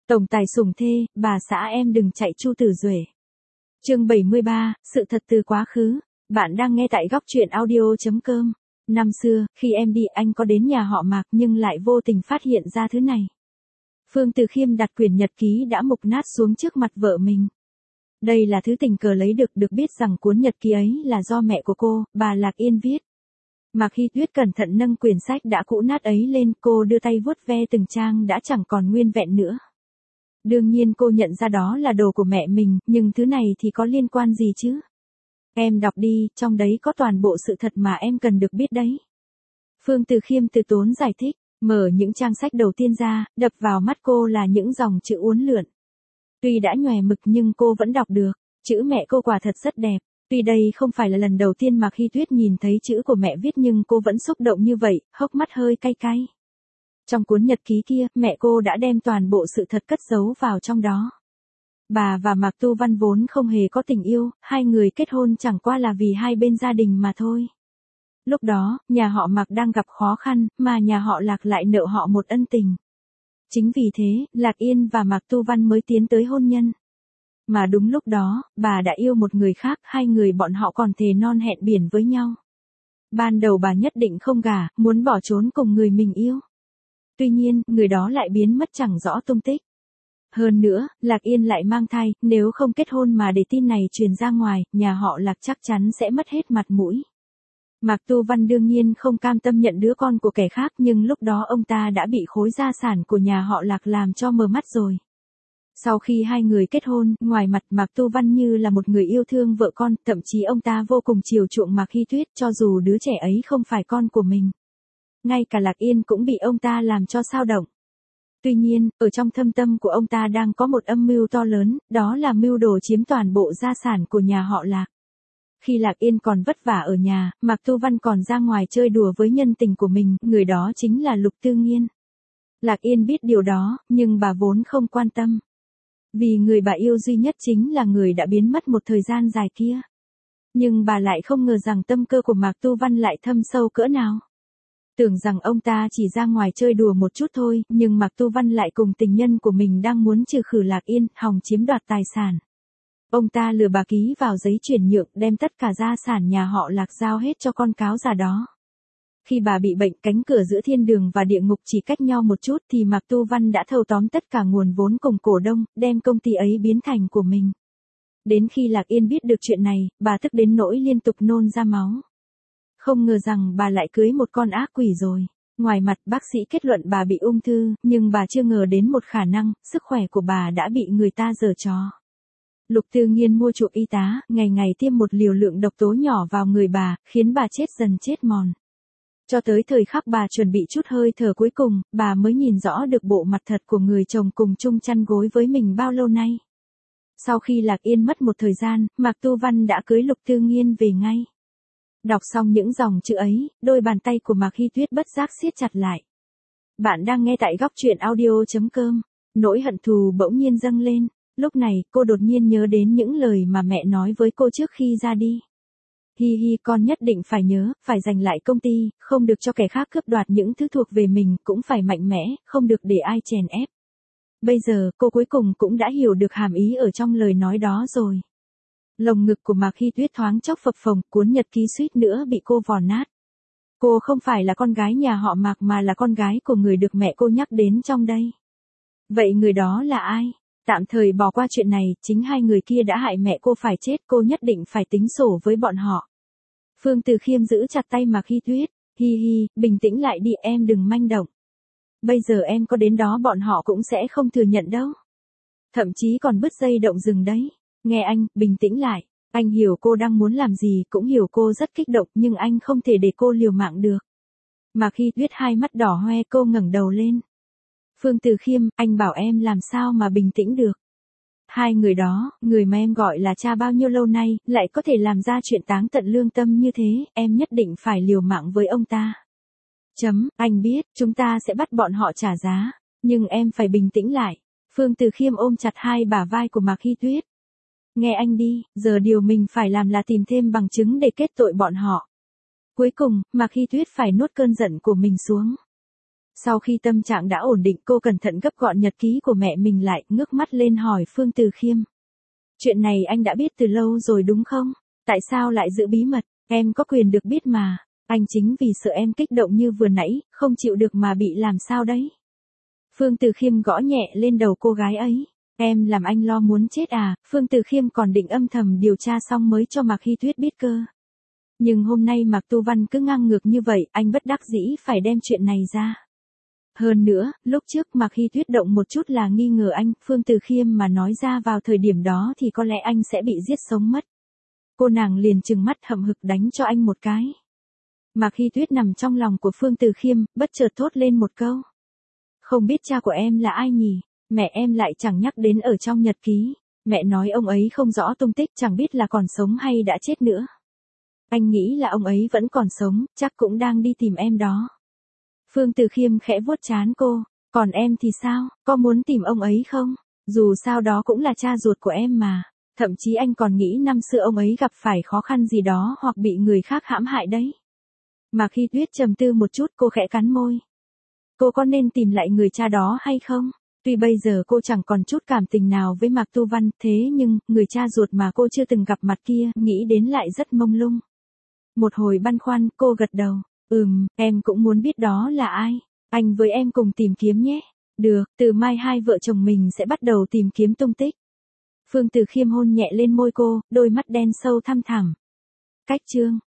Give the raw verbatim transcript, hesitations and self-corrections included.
Tổng tài sủng thê, bà xã em đừng chạy Chu Tử Duệ. Chương bảy mươi ba, sự thật từ quá khứ. Bạn đang nghe tại góc truyện audio chấm com. Năm xưa, khi em đi anh có đến nhà họ Mạc nhưng lại vô tình phát hiện ra thứ này. Phương Từ Khiêm đặt quyển nhật ký đã mục nát xuống trước mặt vợ mình. Đây là thứ tình cờ lấy được, được biết rằng cuốn nhật ký ấy là do mẹ của cô, bà Lạc Yên viết. Mạc Hy Tuyết cẩn thận nâng quyển sách đã cũ nát ấy lên, cô đưa tay vuốt ve từng trang đã chẳng còn nguyên vẹn nữa. Đương nhiên cô nhận ra đó là đồ của mẹ mình, nhưng thứ này thì có liên quan gì chứ? Em đọc đi, trong đấy có toàn bộ sự thật mà em cần được biết đấy. Phương Từ Khiêm từ tốn giải thích, mở những trang sách đầu tiên ra, đập vào mắt cô là những dòng chữ uốn lượn. Tuy đã nhòe mực nhưng cô vẫn đọc được, chữ mẹ cô quả thật rất đẹp. Tuy đây không phải là lần đầu tiên mà Hy Tuyết nhìn thấy chữ của mẹ viết nhưng cô vẫn xúc động như vậy, hốc mắt hơi cay cay. Trong cuốn nhật ký kia, mẹ cô đã đem toàn bộ sự thật cất giấu vào trong đó. Bà và Mạc Tu Văn vốn không hề có tình yêu, hai người kết hôn chẳng qua là vì hai bên gia đình mà thôi. Lúc đó, nhà họ Mạc đang gặp khó khăn, mà nhà họ Lạc lại nợ họ một ân tình. Chính vì thế, Lạc Yên và Mạc Tu Văn mới tiến tới hôn nhân. Mà đúng lúc đó, bà đã yêu một người khác, hai người bọn họ còn thề non hẹn biển với nhau. Ban đầu bà nhất định không gả, muốn bỏ trốn cùng người mình yêu. Tuy nhiên, người đó lại biến mất chẳng rõ tung tích. Hơn nữa, Lạc Yên lại mang thai, nếu không kết hôn mà để tin này truyền ra ngoài, nhà họ Lạc chắc chắn sẽ mất hết mặt mũi. Mạc Tu Văn đương nhiên không cam tâm nhận đứa con của kẻ khác, nhưng lúc đó ông ta đã bị khối gia sản của nhà họ Lạc làm cho mờ mắt rồi. Sau khi hai người kết hôn, ngoài mặt Mạc Tu Văn như là một người yêu thương vợ con, thậm chí ông ta vô cùng chiều chuộng Mạc Hy Tuyết cho dù đứa trẻ ấy không phải con của mình. Ngay cả Lạc Yên cũng bị ông ta làm cho xao động. Tuy nhiên, ở trong thâm tâm của ông ta đang có một âm mưu to lớn, đó là mưu đồ chiếm toàn bộ gia sản của nhà họ Lạc. Khi Lạc Yên còn vất vả ở nhà, Mạc Tu Văn còn ra ngoài chơi đùa với nhân tình của mình, người đó chính là Lục Tư Nghiên. Lạc Yên biết điều đó, nhưng bà vốn không quan tâm. Vì người bà yêu duy nhất chính là người đã biến mất một thời gian dài kia. Nhưng bà lại không ngờ rằng tâm cơ của Mạc Tu Văn lại thâm sâu cỡ nào. Tưởng rằng ông ta chỉ ra ngoài chơi đùa một chút thôi, nhưng Mạc Tu Văn lại cùng tình nhân của mình đang muốn trừ khử Lạc Yên, hòng chiếm đoạt tài sản. Ông ta lừa bà ký vào giấy chuyển nhượng, đem tất cả gia sản nhà họ Lạc giao hết cho con cáo già đó. Khi bà bị bệnh, cánh cửa giữa thiên đường và địa ngục chỉ cách nhau một chút thì Mạc Tu Văn đã thâu tóm tất cả nguồn vốn cùng cổ đông, đem công ty ấy biến thành của mình. Đến khi Lạc Yên biết được chuyện này, bà tức đến nỗi liên tục nôn ra máu. Không ngờ rằng bà lại cưới một con ác quỷ rồi. Ngoài mặt bác sĩ kết luận bà bị ung thư, nhưng bà chưa ngờ đến một khả năng, sức khỏe của bà đã bị người ta giở trò. Lục Tư Nghiên mua chuộc y tá, ngày ngày tiêm một liều lượng độc tố nhỏ vào người bà, khiến bà chết dần chết mòn. Cho tới thời khắc bà chuẩn bị chút hơi thở cuối cùng, bà mới nhìn rõ được bộ mặt thật của người chồng cùng chung chăn gối với mình bao lâu nay. Sau khi Lạc Yên mất một thời gian, Mạc Tu Văn đã cưới Lục Tư Nghiên về ngay. Đọc xong những dòng chữ ấy, đôi bàn tay của Mạc Hy Tuyết bất giác siết chặt lại. Bạn đang nghe tại góc truyện audio chấm com. Nỗi hận thù bỗng nhiên dâng lên. Lúc này, cô đột nhiên nhớ đến những lời mà mẹ nói với cô trước khi ra đi. Hi hi, con nhất định phải nhớ, phải giành lại công ty, không được cho kẻ khác cướp đoạt những thứ thuộc về mình, cũng phải mạnh mẽ, không được để ai chèn ép. Bây giờ, cô cuối cùng cũng đã hiểu được hàm ý ở trong lời nói đó rồi. Lồng ngực của Mạc Hy Tuyết thoáng chốc phập phồng, cuốn nhật ký suýt nữa bị cô vò nát. Cô không phải là con gái nhà họ Mạc mà là con gái của người được mẹ cô nhắc đến trong đây. Vậy người đó là ai? Tạm thời bỏ qua chuyện này, chính hai người kia đã hại mẹ cô phải chết, cô nhất định phải tính sổ với bọn họ. Phương Từ Khiêm giữ chặt tay Mạc Hy Tuyết, hi hi, bình tĩnh lại đi em, đừng manh động. Bây giờ em có đến đó bọn họ cũng sẽ không thừa nhận đâu. Thậm chí còn bứt dây động rừng đấy. Nghe anh, bình tĩnh lại. Anh hiểu cô đang muốn làm gì, cũng hiểu cô rất kích động, nhưng anh không thể để cô liều mạng được. Mạc Hy Tuyết hai mắt đỏ hoe, cô ngẩng đầu lên. Phương Từ Khiêm, anh bảo em làm sao mà bình tĩnh được. Hai người đó, người mà em gọi là cha bao nhiêu lâu nay, lại có thể làm ra chuyện táng tận lương tâm như thế, em nhất định phải liều mạng với ông ta. Chấm, anh biết, chúng ta sẽ bắt bọn họ trả giá, nhưng em phải bình tĩnh lại. Phương Từ Khiêm ôm chặt hai bả vai của Mạc Hy Tuyết. Nghe anh đi, giờ điều mình phải làm là tìm thêm bằng chứng để kết tội bọn họ. Cuối cùng, Mạc Hy Tuyết phải nuốt cơn giận của mình xuống. Sau khi tâm trạng đã ổn định, cô cẩn thận gấp gọn nhật ký của mẹ mình lại, ngước mắt lên hỏi Phương Từ Khiêm. Chuyện này anh đã biết từ lâu rồi đúng không? Tại sao lại giữ bí mật? Em có quyền được biết mà. Anh chính vì sợ em kích động như vừa nãy, không chịu được mà bị làm sao đấy. Phương Từ Khiêm gõ nhẹ lên đầu cô gái ấy. Em làm anh lo muốn chết à? Phương Từ Khiêm còn định âm thầm điều tra xong mới cho Mạc Hy Tuyết biết cơ. Nhưng hôm nay Mạc Tu Văn cứ ngang ngược như vậy, anh bất đắc dĩ phải đem chuyện này ra. Hơn nữa, lúc trước Mạc Hy Tuyết động một chút là nghi ngờ anh, Phương Từ Khiêm mà nói ra vào thời điểm đó thì có lẽ anh sẽ bị giết sống mất. Cô nàng liền trừng mắt hậm hực đánh cho anh một cái. Mạc Hy Tuyết nằm trong lòng của Phương Từ Khiêm, bất chợt thốt lên một câu. Không biết cha của em là ai nhỉ? Mẹ em lại chẳng nhắc đến ở trong nhật ký. Mẹ nói ông ấy không rõ tung tích, chẳng biết là còn sống hay đã chết nữa. Anh nghĩ là ông ấy vẫn còn sống, chắc cũng đang đi tìm em đó. Phương Từ Khiêm khẽ vuốt trán cô. Còn em thì sao, có muốn tìm ông ấy không? Dù sao đó cũng là cha ruột của em mà. Thậm chí anh còn nghĩ năm xưa ông ấy gặp phải khó khăn gì đó hoặc bị người khác hãm hại đấy. Mạc Hy Tuyết trầm tư một chút, cô khẽ cắn môi. Cô có nên tìm lại người cha đó hay không? Tuy bây giờ cô chẳng còn chút cảm tình nào với Mạc Tu Văn, thế nhưng, người cha ruột mà cô chưa từng gặp mặt kia, nghĩ đến lại rất mông lung. Một hồi băn khoăn, cô gật đầu. Ừm, em cũng muốn biết đó là ai. Anh với em cùng tìm kiếm nhé. Được, từ mai hai vợ chồng mình sẽ bắt đầu tìm kiếm tung tích. Phương Từ Khiêm hôn nhẹ lên môi cô, đôi mắt đen sâu thăm thẳm. Cách chương